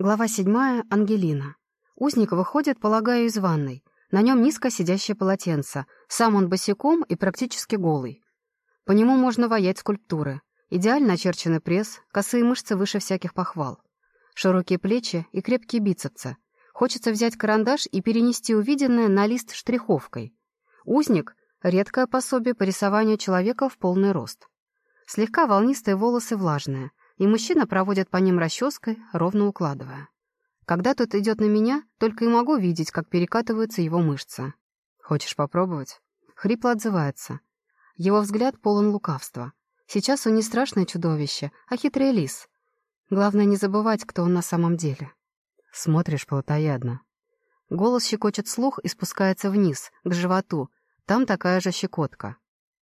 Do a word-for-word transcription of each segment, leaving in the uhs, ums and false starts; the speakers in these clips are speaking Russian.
Глава седьмая. Ангелина. Узник выходит, полагаю, из ванной. На нем низко сидящее полотенце. Сам он босиком и практически голый. По нему можно ваять скульптуры. Идеально очерченный пресс, косые мышцы выше всяких похвал. Широкие плечи и крепкие бицепсы. Хочется взять карандаш и перенести увиденное на лист штриховкой. Узник — редкое пособие по рисованию человека в полный рост. Слегка волнистые волосы влажные, и мужчина проводит по ним расческой, ровно укладывая. Когда тот идет на меня, только и могу видеть, как перекатываются его мышцы. «Хочешь попробовать?» Хрипло отзывается. Его взгляд полон лукавства. Сейчас он не страшное чудовище, а хитрый лис. Главное не забывать, кто он на самом деле. Смотришь плотоядно. Голос щекочет слух и спускается вниз, к животу. Там такая же щекотка.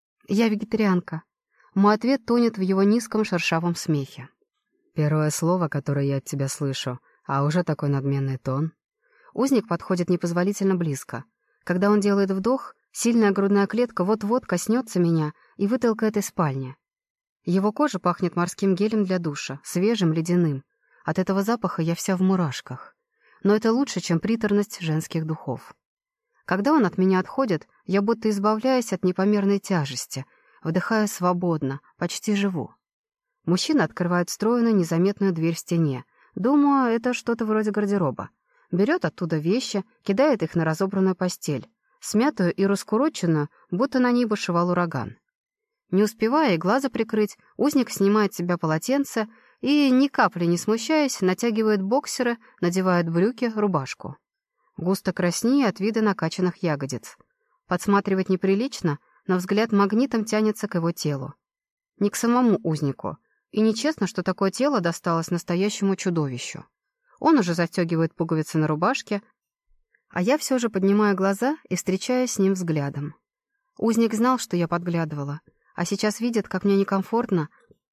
Я вегетарианка. Мой ответ тонет в его низком шершавом смехе. Первое слово, которое я от тебя слышу, а уже такой надменный тон. Узник подходит непозволительно близко. Когда он делает вдох, сильная грудная клетка вот-вот коснется меня и вытолкает из спальни. Его кожа пахнет морским гелем для душа, свежим, ледяным. От этого запаха я вся в мурашках. Но это лучше, чем приторность женских духов. Когда он от меня отходит, я будто избавляюсь от непомерной тяжести, вдыхаю свободно, почти живу. Мужчина открывает встроенную незаметную дверь в стене. Думаю, это что-то вроде гардероба. Берет оттуда вещи, кидает их на разобранную постель, смятую и раскуроченную, будто на ней бушевал ураган. Не успевая и глаза прикрыть, узник снимает с себя полотенце и, ни капли не смущаясь, натягивает боксеры, надевает брюки, рубашку. Густо краснея от вида накачанных ягодиц. Подсматривать неприлично, но взгляд магнитом тянется к его телу. Не к самому узнику. И нечестно, что такое тело досталось настоящему чудовищу. Он уже застегивает пуговицы на рубашке, а я все же поднимаю глаза и встречаюсь с ним взглядом. Узник знал, что я подглядывала, а сейчас видит, как мне некомфортно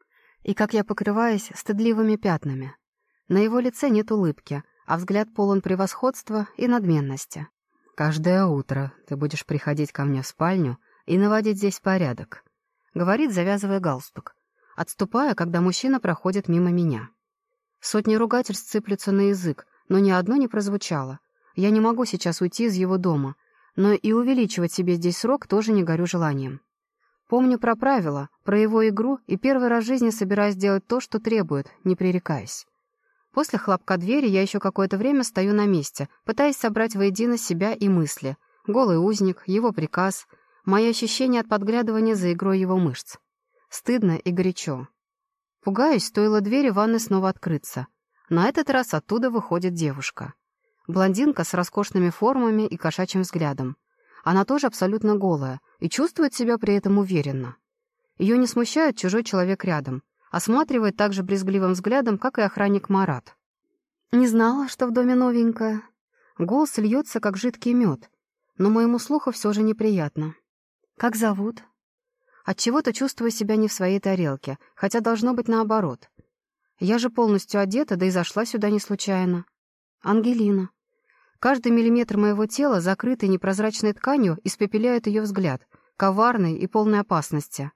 и как я покрываюсь стыдливыми пятнами. На его лице нет улыбки, а взгляд полон превосходства и надменности. «Каждое утро ты будешь приходить ко мне в спальню и наводить здесь порядок», — говорит, завязывая галстук, отступая, когда мужчина проходит мимо меня. Сотни ругательств сыплются на язык, но ни одно не прозвучало. Я не могу сейчас уйти из его дома, но и увеличивать себе здесь срок тоже не горю желанием. Помню про правила, про его игру и первый раз в жизни собираюсь делать то, что требует, не пререкаясь. После хлопка двери я еще какое-то время стою на месте, пытаясь собрать воедино себя и мысли. Голый узник, его приказ, мои ощущения от подглядывания за игрой его мышц. Стыдно и горячо. Пугаюсь, стоило двери ванны снова открыться. На этот раз оттуда выходит девушка. Блондинка с роскошными формами и кошачьим взглядом. Она тоже абсолютно голая и чувствует себя при этом уверенно. Ее не смущает чужой человек рядом, осматривает так же брезгливым взглядом, как и охранник Марат. «Не знала, что в доме новенькая». Голос льется, как жидкий мед, но моему слуху все же неприятно. «Как зовут?» Отчего-то чувствую себя не в своей тарелке, хотя должно быть наоборот. Я же полностью одета, да и зашла сюда не случайно. Ангелина. Каждый миллиметр моего тела, закрытый непрозрачной тканью, испепеляет ее взгляд, коварный и полной опасности.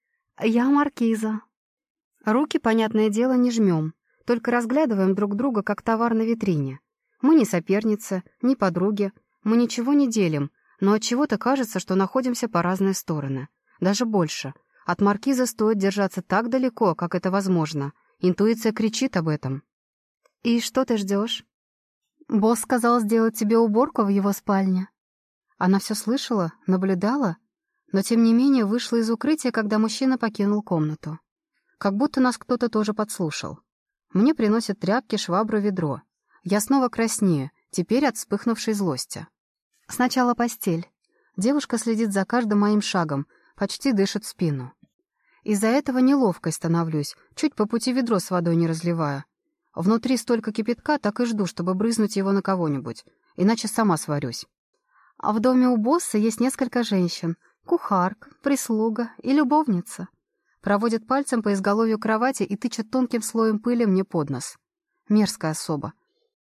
«Я Маркиза». Руки, понятное дело, не жмем, только разглядываем друг друга, как товар на витрине. Мы не соперницы, не подруги, мы ничего не делим, но отчего-то кажется, что находимся по разные стороны. Даже больше. От Маркиза стоит держаться так далеко, как это возможно. Интуиция кричит об этом. «И что ты ждешь?» «Босс сказал сделать тебе уборку в его спальне». Она все слышала, наблюдала, но тем не менее вышла из укрытия, когда мужчина покинул комнату. Как будто нас кто-то тоже подслушал. Мне приносят тряпки, швабру, ведро. Я снова краснею, теперь от вспыхнувшей злости. Сначала постель. Девушка следит за каждым моим шагом, почти дышит в спину. Из-за этого неловкой становлюсь, чуть по пути ведро с водой не разливаю. Внутри столько кипятка, так и жду, чтобы брызнуть его на кого-нибудь, иначе сама сварюсь. А в доме у босса есть несколько женщин, кухарка, прислуга и любовница. Проводит пальцем по изголовью кровати и тычет тонким слоем пыли мне под нос. Мерзкая особа.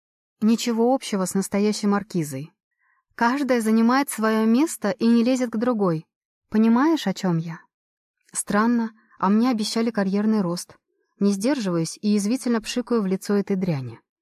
Ничего общего с настоящей маркизой. Каждая занимает свое место и не лезет к другой. Понимаешь, о чем я? Странно, а мне обещали карьерный рост. Не сдерживаюсь и язвительно пшикаю в лицо этой дряни.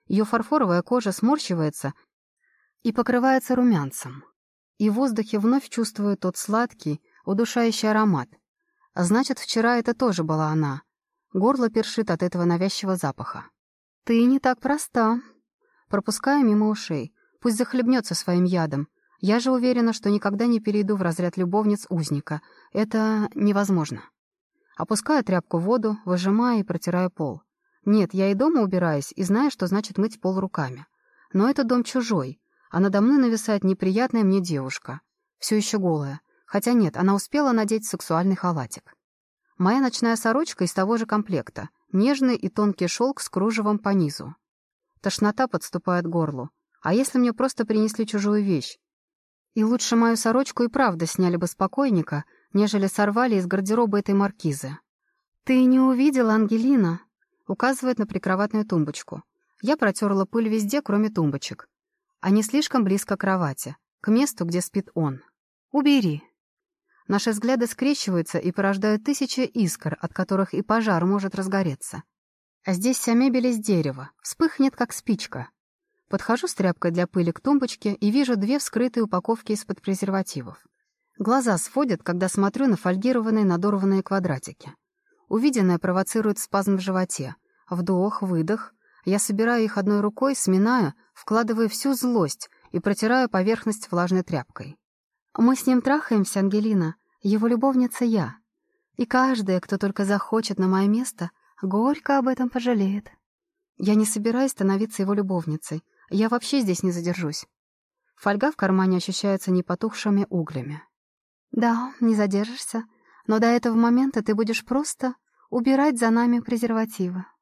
Ее фарфоровая кожа сморщивается и покрывается румянцем. И в воздухе вновь чувствую тот сладкий, удушающий аромат. А значит, вчера это тоже была она. Горло першит от этого навязчивого запаха. «Ты не так проста». Пропускаю мимо ушей. Пусть захлебнется своим ядом. Я же уверена, что никогда не перейду в разряд любовниц узника. Это невозможно. Опускаю тряпку в воду, выжимаю и протираю пол. Нет, я и дома убираюсь, и знаю, что значит мыть пол руками. Но это дом чужой, а надо мной нависает неприятная мне девушка. Все еще голая. Хотя нет, она успела надеть сексуальный халатик. Моя ночная сорочка из того же комплекта. Нежный и тонкий шелк с кружевом по низу. Тошнота подступает к горлу. А если мне просто принесли чужую вещь? И лучше мою сорочку и правда сняли бы с покойника, нежели сорвали из гардероба этой маркизы. «Ты не увидела, Ангелина?» Указывает на прикроватную тумбочку. Я протерла пыль везде, кроме тумбочек. Они слишком близко к кровати, к месту, где спит он. «Убери». Наши взгляды скрещиваются и порождают тысячи искр, от которых и пожар может разгореться. А здесь вся мебель из дерева, вспыхнет, как спичка. Подхожу с тряпкой для пыли к тумбочке и вижу две вскрытые упаковки из-под презервативов. Глаза сводят, когда смотрю на фольгированные надорванные квадратики. Увиденное провоцирует спазм в животе. Вдох, выдох. Я собираю их одной рукой, сминаю, вкладываю всю злость и протираю поверхность влажной тряпкой. Мы с ним трахаемся, Ангелина, его любовница я. И каждая, кто только захочет на мое место, горько об этом пожалеет. Я не собираюсь становиться его любовницей. Я вообще здесь не задержусь. Фольга в кармане ощущается непотухшими углями. Да, не задержишься, но до этого момента ты будешь просто убирать за нами презервативы.